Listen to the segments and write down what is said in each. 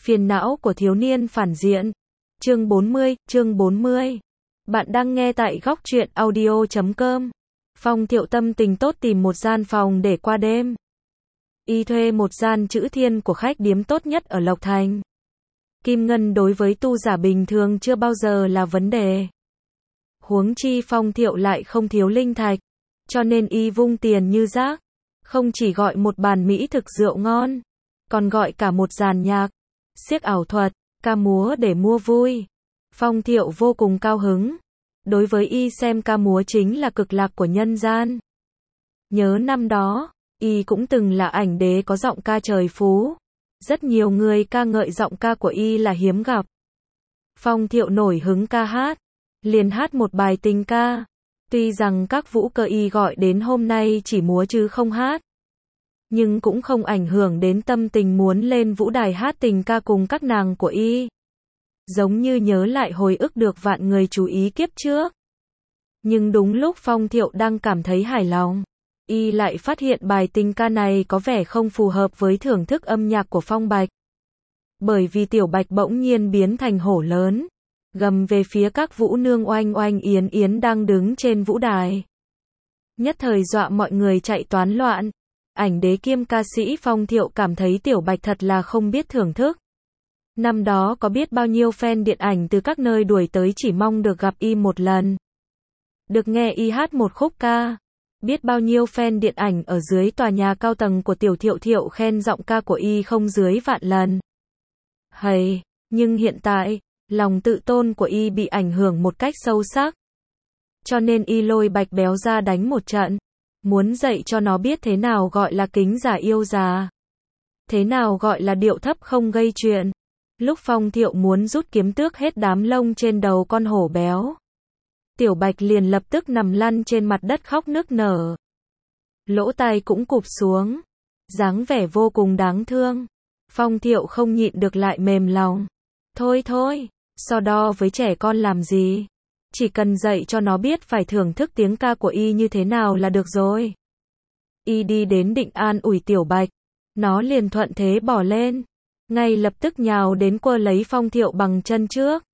Phiền não của thiếu niên phản diện. Chương 40. Bạn đang nghe tại góc truyện audio.com. Phong Thiệu tâm tình tốt tìm một gian phòng để qua đêm. Y thuê một gian chữ thiên của khách điếm tốt nhất ở Lộc Thành. Kim ngân đối với tu giả bình thường chưa bao giờ là vấn đề. Huống chi Phong Thiệu lại không thiếu linh thạch, cho nên y vung tiền như rác, không chỉ gọi một bàn mỹ thực rượu ngon, còn gọi cả một dàn nhạc, xiếc ảo thuật, ca múa để mua vui. Phong Thiệu vô cùng cao hứng. Đối với y xem ca múa chính là cực lạc của nhân gian. Nhớ năm đó, y cũng từng là ảnh đế có giọng ca trời phú. Rất nhiều người ca ngợi giọng ca của y là hiếm gặp. Phong Thiệu nổi hứng ca hát, liền hát một bài tình ca. Tuy rằng các vũ cơ y gọi đến hôm nay chỉ múa chứ không hát, nhưng cũng không ảnh hưởng đến tâm tình muốn lên vũ đài hát tình ca cùng các nàng của y. Giống như nhớ lại hồi ức được vạn người chú ý kiếp trước. Nhưng đúng lúc Phong Thiệu đang cảm thấy hài lòng, y lại phát hiện bài tình ca này có vẻ không phù hợp với thưởng thức âm nhạc của Phong Bạch. Bởi vì Tiểu Bạch bỗng nhiên biến thành hổ lớn, gầm về phía các vũ nương Oanh Oanh Yến Yến đang đứng trên vũ đài. Nhất thời dọa mọi người chạy toán loạn. Ảnh đế kiêm ca sĩ Phong Thiệu cảm thấy Tiểu Bạch thật là không biết thưởng thức. Năm đó có biết bao nhiêu fan điện ảnh từ các nơi đuổi tới chỉ mong được gặp y một lần, được nghe y hát một khúc ca. Biết bao nhiêu fan điện ảnh ở dưới tòa nhà cao tầng của Tiểu Thiệu Thiệu khen giọng ca của y không dưới vạn lần. Nhưng hiện tại, lòng tự tôn của y bị ảnh hưởng một cách sâu sắc. Cho nên y lôi Bạch Béo ra đánh một trận, muốn dạy cho nó biết thế nào gọi là kính già yêu già, thế nào gọi là điệu thấp không gây chuyện. Lúc Phong Thiệu muốn rút kiếm tước hết đám lông trên đầu con hổ béo, Tiểu Bạch liền lập tức nằm lăn trên mặt đất khóc nức nở. Lỗ tai cũng cụp xuống, dáng vẻ vô cùng đáng thương. Phong Thiệu không nhịn được lại mềm lòng. Thôi, so đo với trẻ con làm gì? Chỉ cần dạy cho nó biết phải thưởng thức tiếng ca của y như thế nào là được rồi. Y đi đến định an ủi Tiểu Bạch, nó liền thuận thế bỏ lên, ngay lập tức nhào đến quơ lấy Phong Thiệu bằng chân trước.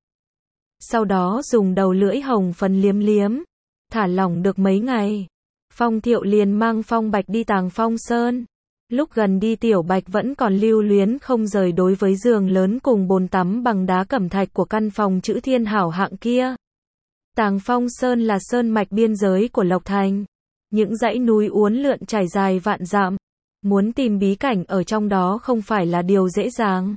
Sau đó dùng đầu lưỡi hồng phấn liếm liếm, thả lỏng được mấy ngày. Phong Thiệu liền mang Phong Bạch đi Tàng Phong Sơn. Lúc gần đi Tiểu Bạch vẫn còn lưu luyến không rời đối với giường lớn cùng bồn tắm bằng đá cẩm thạch của căn phòng chữ thiên hảo hạng kia. Tàng Phong Sơn là sơn mạch biên giới của Lộc Thành. Những dãy núi uốn lượn trải dài vạn dặm. Muốn tìm bí cảnh ở trong đó không phải là điều dễ dàng.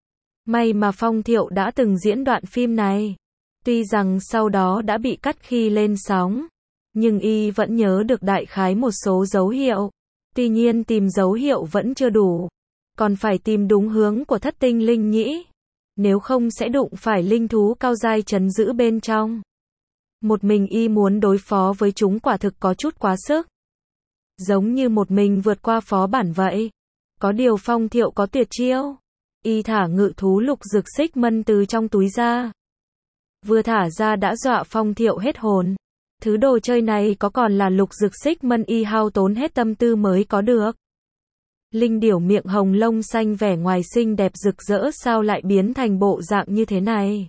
May mà Phong Thiệu đã từng diễn đoạn phim này. Tuy rằng sau đó đã bị cắt khi lên sóng, nhưng y vẫn nhớ được đại khái một số dấu hiệu. Tuy nhiên tìm dấu hiệu vẫn chưa đủ, còn phải tìm đúng hướng của thất tinh linh nhĩ. Nếu không sẽ đụng phải linh thú cao giai trấn giữ bên trong. Một mình y muốn đối phó với chúng quả thực có chút quá sức. Giống như một mình vượt qua phó bản vậy. Có điều Phong Thiệu có tuyệt chiêu. Y thả ngự thú lục dực xích mân từ trong túi ra. Vừa thả ra đã dọa Phong Thiệu hết hồn. Thứ đồ chơi này có còn là lục dực xích mân y hao tốn hết tâm tư mới có được. Linh điểu miệng hồng lông xanh vẻ ngoài xinh đẹp rực rỡ sao lại biến thành bộ dạng như thế này.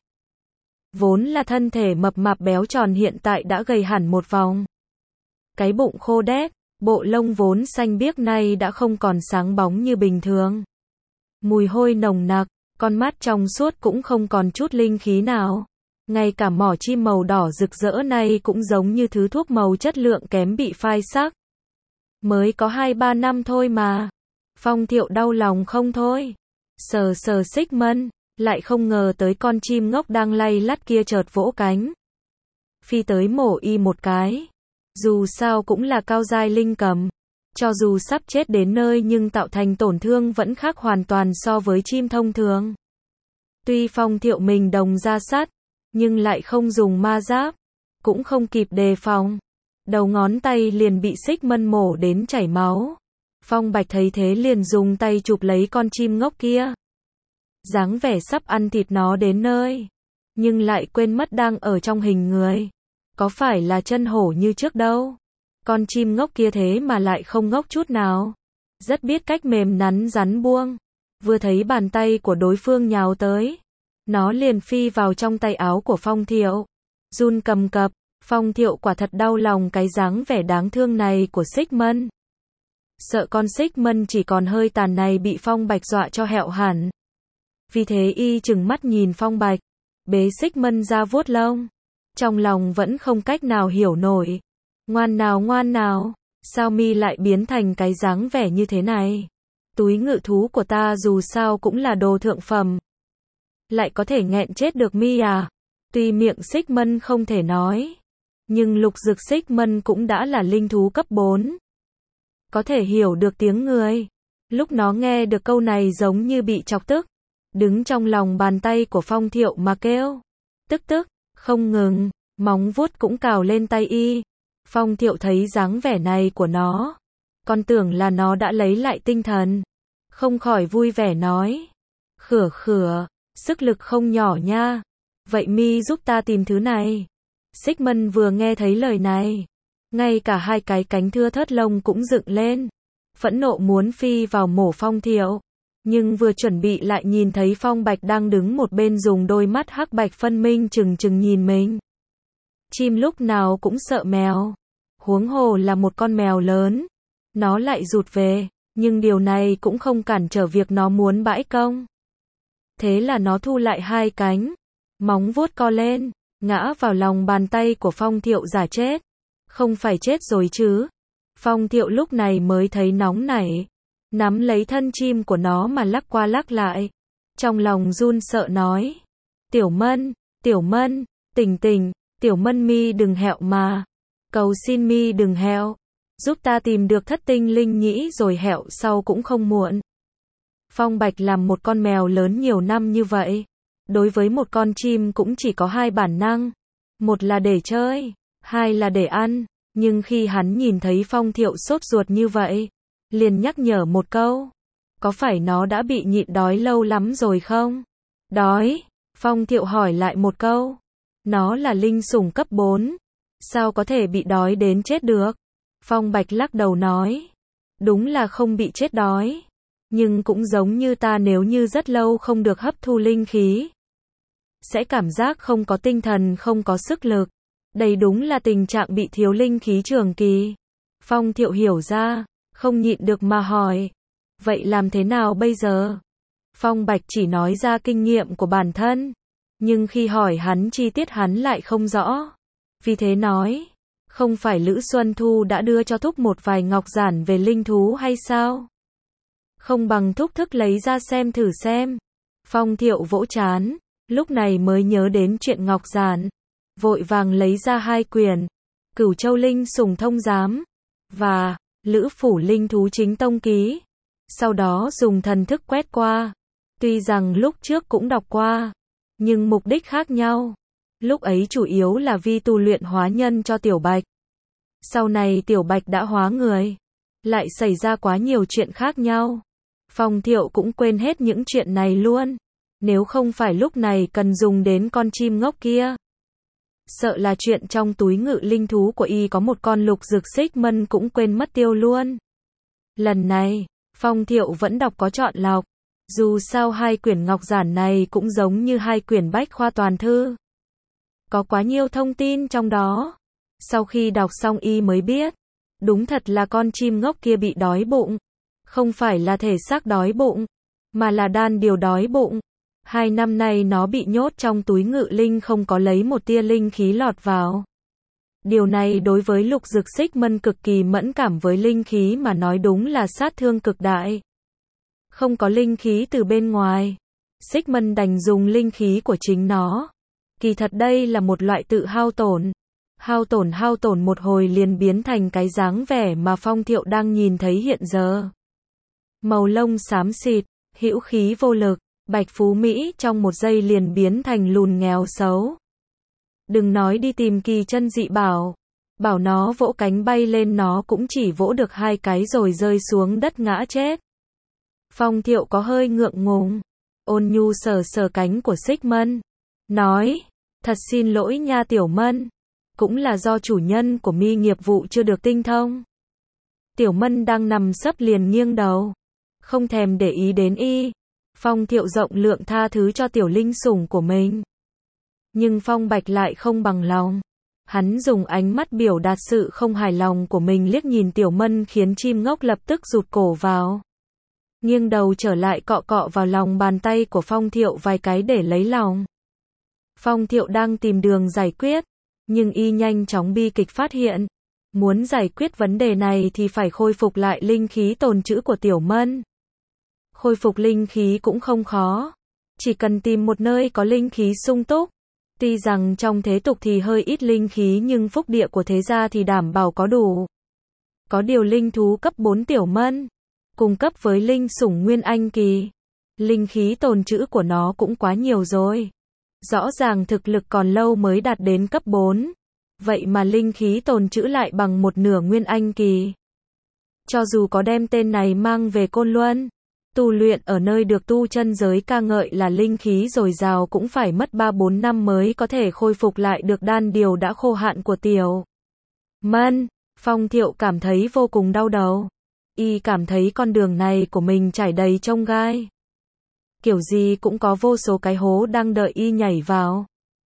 Vốn là thân thể mập mạp béo tròn hiện tại đã gầy hẳn một vòng. Cái bụng khô đét, bộ lông vốn xanh biếc này đã không còn sáng bóng như bình thường. Mùi hôi nồng nặc, con mắt trong suốt cũng không còn chút linh khí nào. Ngay cả mỏ chim màu đỏ rực rỡ này cũng giống như thứ thuốc màu chất lượng kém bị phai sắc. Mới có 2-3 năm thôi mà. Phong Thiệu đau lòng không thôi. Sờ xích mân, lại không ngờ tới con chim ngốc đang lay lắt kia chợt vỗ cánh. Phi tới mổ y một cái. Dù sao cũng là cao giai linh cầm. Cho dù sắp chết đến nơi nhưng tạo thành tổn thương vẫn khác hoàn toàn so với chim thông thường. Tuy Phong Thiệu mình đồng ra sắt, nhưng lại không dùng ma giáp, cũng không kịp đề phòng. Đầu ngón tay liền bị xích mân mổ đến chảy máu. Phong Bạch thấy thế liền dùng tay chụp lấy con chim ngốc kia. Dáng vẻ sắp ăn thịt nó đến nơi, nhưng lại quên mất đang ở trong hình người. Có phải là chân hổ như trước đâu. Con chim ngốc kia thế mà lại không ngốc chút nào. Rất biết cách mềm nắn rắn buông. Vừa thấy bàn tay của đối phương nhào tới, nó liền phi vào trong tay áo của Phong Thiệu, run cầm cập. Phong Thiệu quả thật đau lòng cái dáng vẻ đáng thương này của Xích Mân. Sợ con Xích Mân chỉ còn hơi tàn này bị Phong Bạch dọa cho hẹo hẳn. Vì thế y trừng mắt nhìn Phong Bạch, bế Xích Mân ra vuốt lông. Trong lòng vẫn không cách nào hiểu nổi. Ngoan nào, sao mi lại biến thành cái dáng vẻ như thế này? Túi ngự thú của ta dù sao cũng là đồ thượng phẩm. Lại có thể nghẹn chết được mi à? Tuy miệng Xích Mân không thể nói, nhưng Lục Dực Xích Mân cũng đã là linh thú cấp 4. Có thể hiểu được tiếng người. Lúc nó nghe được câu này giống như bị chọc tức, đứng trong lòng bàn tay của Phong Thiệu mà kêu. Tức, không ngừng, móng vuốt cũng cào lên tay y. Phong Thiệu thấy dáng vẻ này của nó, còn tưởng là nó đã lấy lại tinh thần. Không khỏi vui vẻ nói. Khửa, sức lực không nhỏ nha. Vậy mi giúp ta tìm thứ này. Xích Mân vừa nghe thấy lời này, ngay cả hai cái cánh thưa thớt lông cũng dựng lên, phẫn nộ muốn phi vào mổ Phong Thiệu, nhưng vừa chuẩn bị lại nhìn thấy Phong Bạch đang đứng một bên dùng đôi mắt hắc bạch phân minh trừng nhìn mình. Chim lúc nào cũng sợ mèo, huống hồ là một con mèo lớn, nó lại rụt về, nhưng điều này cũng không cản trở việc nó muốn bãi công. Thế là nó thu lại hai cánh, móng vuốt co lên, ngã vào lòng bàn tay của Phong Thiệu giả chết. Không phải chết rồi chứ? Phong Thiệu lúc này mới thấy nóng nảy, nắm lấy thân chim của nó mà lắc qua lắc lại. Trong lòng run sợ nói. Tiểu Mân, tỉnh, Tiểu Mân mi đừng hẹo mà. Cầu xin mi đừng hẹo. Giúp ta tìm được thất tinh linh nhĩ rồi hẹo sau cũng không muộn. Phong Bạch làm một con mèo lớn nhiều năm như vậy. Đối với một con chim cũng chỉ có hai bản năng. Một là để chơi, hai là để ăn. Nhưng khi hắn nhìn thấy Phong Thiệu sốt ruột như vậy, liền nhắc nhở một câu. Có phải nó đã bị nhịn đói lâu lắm rồi không? Đói? Phong Thiệu hỏi lại một câu. Nó là linh sủng cấp 4. Sao có thể bị đói đến chết được? Phong Bạch lắc đầu nói. Đúng là không bị chết đói. Nhưng cũng giống như ta nếu như rất lâu không được hấp thu linh khí, sẽ cảm giác không có tinh thần, không có sức lực. Đây đúng là tình trạng bị thiếu linh khí trường kỳ. Phong Thiệu hiểu ra, không nhịn được mà hỏi. Vậy làm thế nào bây giờ? Phong Bạch chỉ nói ra kinh nghiệm của bản thân. Nhưng khi hỏi hắn chi tiết hắn lại không rõ. Vì thế nói, không phải Lữ Xuân Thu đã đưa cho thúc một vài ngọc giản về linh thú hay sao? Không bằng thúc thức lấy ra xem thử xem. Phong Thiệu vỗ trán, lúc này mới nhớ đến chuyện ngọc giản. Vội vàng lấy ra hai quyển, Cửu Châu Linh Sủng Thông Giám và Lữ Phủ Linh Thú Chính Tông Ký. Sau đó dùng thần thức quét qua. Tuy rằng lúc trước cũng đọc qua, nhưng mục đích khác nhau. Lúc ấy chủ yếu là vì tu luyện hóa nhân cho Tiểu Bạch. Sau này Tiểu Bạch đã hóa người, lại xảy ra quá nhiều chuyện khác nhau. Phong Thiệu cũng quên hết những chuyện này luôn. Nếu không phải lúc này cần dùng đến con chim ngốc kia. Sợ là chuyện trong túi ngự linh thú của y có một con Lục Dực Xích Mân cũng quên mất tiêu luôn. Lần này, Phong Thiệu vẫn đọc có chọn lọc. Dù sao hai quyển ngọc giản này cũng giống như hai quyển bách khoa toàn thư. Có quá nhiều thông tin trong đó. Sau khi đọc xong y mới biết, đúng thật là con chim ngốc kia bị đói bụng. Không phải là thể xác đói bụng, mà là đan điểu đói bụng. 2 năm nay nó bị nhốt trong túi ngự linh không có lấy một tia linh khí lọt vào. Điều này đối với Lục Dực Xích Mân cực kỳ mẫn cảm với linh khí mà nói đúng là sát thương cực đại. Không có linh khí từ bên ngoài, Xích Mân đành dùng linh khí của chính nó. Kỳ thật đây là một loại tự hao tổn. Hao tổn một hồi liền biến thành cái dáng vẻ mà Phong Thiệu đang nhìn thấy hiện giờ. Màu lông xám xịt, hữu khí vô lực, Bạch Phú Mỹ trong một giây liền biến thành lùn nghèo xấu. Đừng nói đi tìm kỳ chân dị bảo. Bảo nó vỗ cánh bay lên nó cũng chỉ vỗ được 2 cái rồi rơi xuống đất ngã chết. Phong Thiệu có hơi ngượng ngùng. Ôn nhu sờ cánh của Xích Mân. Nói, thật xin lỗi nha Tiểu Mân. Cũng là do chủ nhân của mi nghiệp vụ chưa được tinh thông. Tiểu Mân đang nằm sấp liền nghiêng đầu. Không thèm để ý đến y. Phong Thiệu rộng lượng tha thứ cho tiểu linh sủng của mình. Nhưng Phong Bạch lại không bằng lòng. Hắn dùng ánh mắt biểu đạt sự không hài lòng của mình liếc nhìn Tiểu Mân khiến chim ngốc lập tức rụt cổ vào. Nghiêng đầu trở lại cọ cọ vào lòng bàn tay của Phong Thiệu vài cái để lấy lòng. Phong Thiệu đang tìm đường giải quyết, nhưng y nhanh chóng bi kịch phát hiện. Muốn giải quyết vấn đề này thì phải khôi phục lại linh khí tồn trữ của Tiểu Mân. Khôi phục linh khí cũng không khó. Chỉ cần tìm một nơi có linh khí sung túc. Tuy rằng trong thế tục thì hơi ít linh khí nhưng phúc địa của thế gia thì đảm bảo có đủ. Có điều linh thú cấp 4 Tiểu Mân, cung cấp với linh sủng Nguyên Anh kỳ. Linh khí tồn trữ của nó cũng quá nhiều rồi. Rõ ràng thực lực còn lâu mới đạt đến cấp 4. Vậy mà linh khí tồn trữ lại bằng một nửa Nguyên Anh kỳ. Cho dù có đem tên này mang về Côn Luân, tu luyện ở nơi được tu chân giới ca ngợi là linh khí dồi dào cũng phải mất 3-4 năm mới có thể khôi phục lại được đan điều đã khô hạn của Tiểu Mân. Phong Thiệu cảm thấy vô cùng đau đầu. Y cảm thấy con đường này của mình trải đầy chông gai. Kiểu gì cũng có vô số cái hố đang đợi y nhảy vào.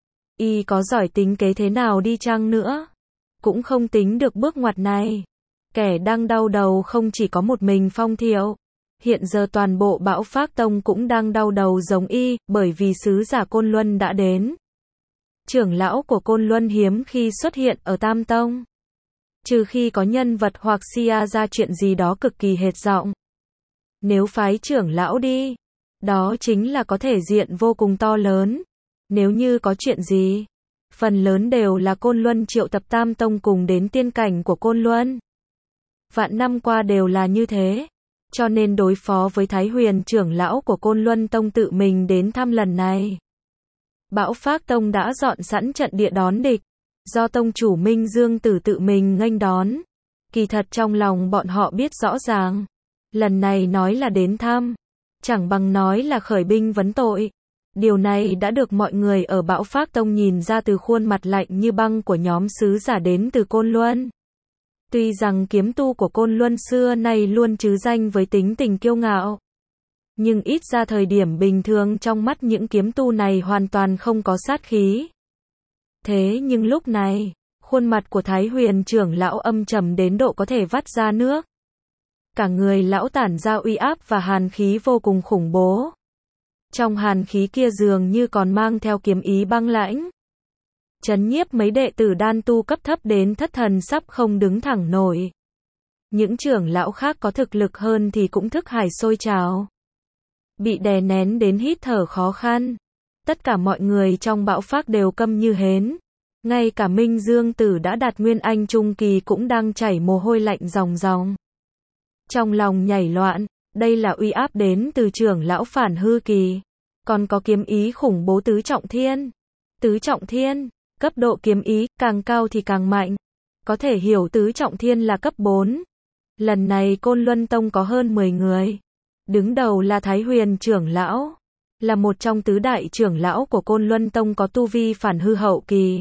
Y có giỏi tính kế thế nào đi chăng nữa, cũng không tính được bước ngoặt này. Kẻ đang đau đầu không chỉ có một mình Phong Thiệu. Hiện giờ toàn bộ Bão Phác Tông cũng đang đau đầu giống y, bởi vì sứ giả Côn Luân đã đến. Trưởng lão của Côn Luân hiếm khi xuất hiện ở Tam Tông. Trừ khi có nhân vật hoặc sia ra chuyện gì đó cực kỳ hệt giọng. Nếu phái trưởng lão đi, đó chính là có thể diện vô cùng to lớn. Nếu như có chuyện gì, phần lớn đều là Côn Luân triệu tập Tam Tông cùng đến tiên cảnh của Côn Luân. Vạn năm qua đều là như thế. Cho nên đối phó với Thái Huyền trưởng lão của Côn Luân Tông tự mình đến thăm lần này. Bão Phác Tông đã dọn sẵn trận địa đón địch, do tông chủ Minh Dương Tử tự mình nghênh đón. Kỳ thật trong lòng bọn họ biết rõ ràng, lần này nói là đến thăm, chẳng bằng nói là khởi binh vấn tội. Điều này đã được mọi người ở Bão Phác Tông nhìn ra từ khuôn mặt lạnh như băng của nhóm sứ giả đến từ Côn Luân. Tuy rằng kiếm tu của Côn Luân xưa nay luôn trứ danh với tính tình kiêu ngạo, nhưng ít ra thời điểm bình thường trong mắt những kiếm tu này hoàn toàn không có sát khí. Thế nhưng lúc này, khuôn mặt của Thái Huyền trưởng lão âm trầm đến độ có thể vắt ra nước. Cả người lão tản ra uy áp và hàn khí vô cùng khủng bố. Trong hàn khí kia dường như còn mang theo kiếm ý băng lãnh. Chấn nhiếp mấy đệ tử đan tu cấp thấp đến thất thần sắp không đứng thẳng nổi. Những trưởng lão khác có thực lực hơn thì cũng thức hải sôi trào. Bị đè nén đến hít thở khó khăn. Tất cả mọi người trong Bão Phác đều câm như hến. Ngay cả Minh Dương Tử đã đạt Nguyên Anh trung kỳ cũng đang chảy mồ hôi lạnh ròng ròng. Trong lòng nhảy loạn, đây là uy áp đến từ trưởng lão phản hư kỳ. Còn có kiếm ý khủng bố tứ trọng thiên. Tứ trọng thiên, cấp độ kiếm ý, càng cao thì càng mạnh. Có thể hiểu tứ trọng thiên là cấp 4. Lần này Côn Luân Tông có hơn 10 người. Đứng đầu là Thái Huyền trưởng lão. Là một trong tứ đại trưởng lão của Côn Luân Tông có tu vi phản hư hậu kỳ.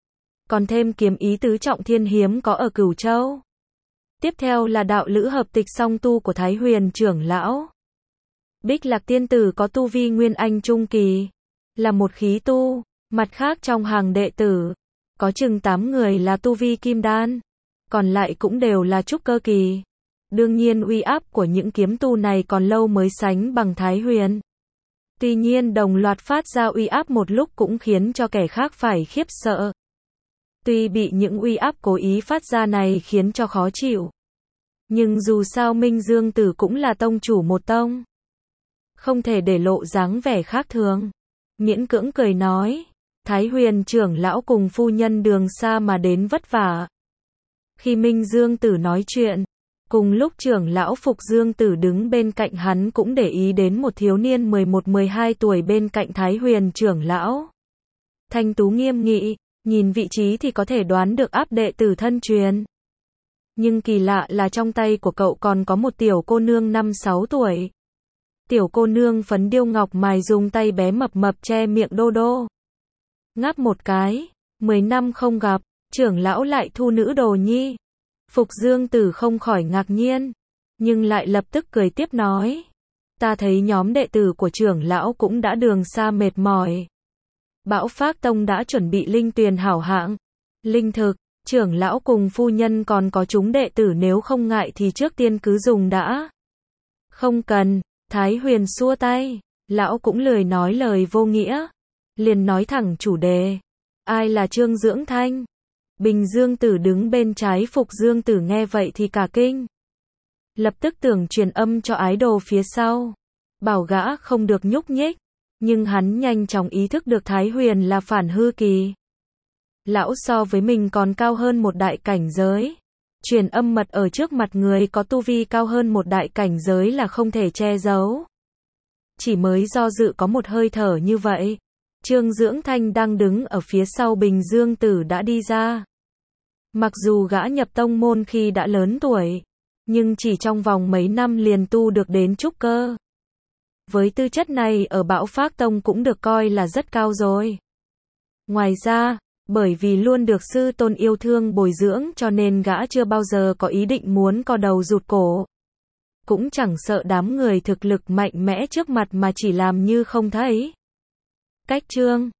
Còn thêm kiếm ý tứ trọng thiên hiếm có ở Cửu Châu. Tiếp theo là đạo lữ hợp tịch song tu của Thái Huyền trưởng lão. Bích Lạc tiên tử có tu vi Nguyên Anh trung kỳ. Là một khí tu. Mặt khác trong hàng đệ tử, có chừng 8 người là tu vi kim đan. Còn lại cũng đều là trúc cơ kỳ. Đương nhiên uy áp của những kiếm tu này còn lâu mới sánh bằng Thái Huyền. Tuy nhiên đồng loạt phát ra uy áp một lúc cũng khiến cho kẻ khác phải khiếp sợ. Tuy bị những uy áp cố ý phát ra này khiến cho khó chịu. Nhưng dù sao Minh Dương Tử cũng là tông chủ một tông. Không thể để lộ dáng vẻ khác thường. Miễn cưỡng cười nói. Thái Huyền trưởng lão cùng phu nhân đường xa mà đến vất vả. Khi Minh Dương Tử nói chuyện, cùng lúc trưởng lão Phục Dương Tử đứng bên cạnh hắn cũng để ý đến một thiếu niên 11-12 tuổi bên cạnh Thái Huyền trưởng lão. Thanh tú nghiêm nghị, nhìn vị trí thì có thể đoán được áp đệ tử thân truyền. Nhưng kỳ lạ là trong tay của cậu còn có một tiểu cô nương 5-6 tuổi. Tiểu cô nương phấn điêu ngọc mài dùng tay bé mập mập che miệng đô đô. Ngáp một cái, 10 năm không gặp, trưởng lão lại thu nữ đồ nhi. Phục Dương Tử không khỏi ngạc nhiên, nhưng lại lập tức cười tiếp nói. Ta thấy nhóm đệ tử của trưởng lão cũng đã đường xa mệt mỏi. Bão Phác Tông đã chuẩn bị linh tuyền hảo hạng, linh thực, trưởng lão cùng phu nhân còn có chúng đệ tử nếu không ngại thì trước tiên cứ dùng đã. Không cần, Thái Huyền xua tay, lão cũng lười nói lời vô nghĩa, liền nói thẳng chủ đề. Ai là Trương Dưỡng Thanh? Bình Dương Tử đứng bên trái Phục Dương Tử nghe vậy thì cả kinh. Lập tức tưởng truyền âm cho ái đồ phía sau, bảo gã không được nhúc nhích, nhưng hắn nhanh chóng ý thức được Thái Huyền là phản hư kỳ. Lão so với mình còn cao hơn một đại cảnh giới. Truyền âm mật ở trước mặt người có tu vi cao hơn một đại cảnh giới là không thể che giấu. Chỉ mới do dự có một hơi thở như vậy, Trương Dưỡng Thanh đang đứng ở phía sau Bình Dương Tử đã đi ra. Mặc dù gã nhập tông môn khi đã lớn tuổi, nhưng chỉ trong vòng mấy năm liền tu được đến trúc cơ. Với tư chất này ở Bão Phác Tông cũng được coi là rất cao rồi. Ngoài ra, bởi vì luôn được sư tôn yêu thương bồi dưỡng cho nên gã chưa bao giờ có ý định muốn co đầu rụt cổ. Cũng chẳng sợ đám người thực lực mạnh mẽ trước mặt mà chỉ làm như không thấy. Cách chương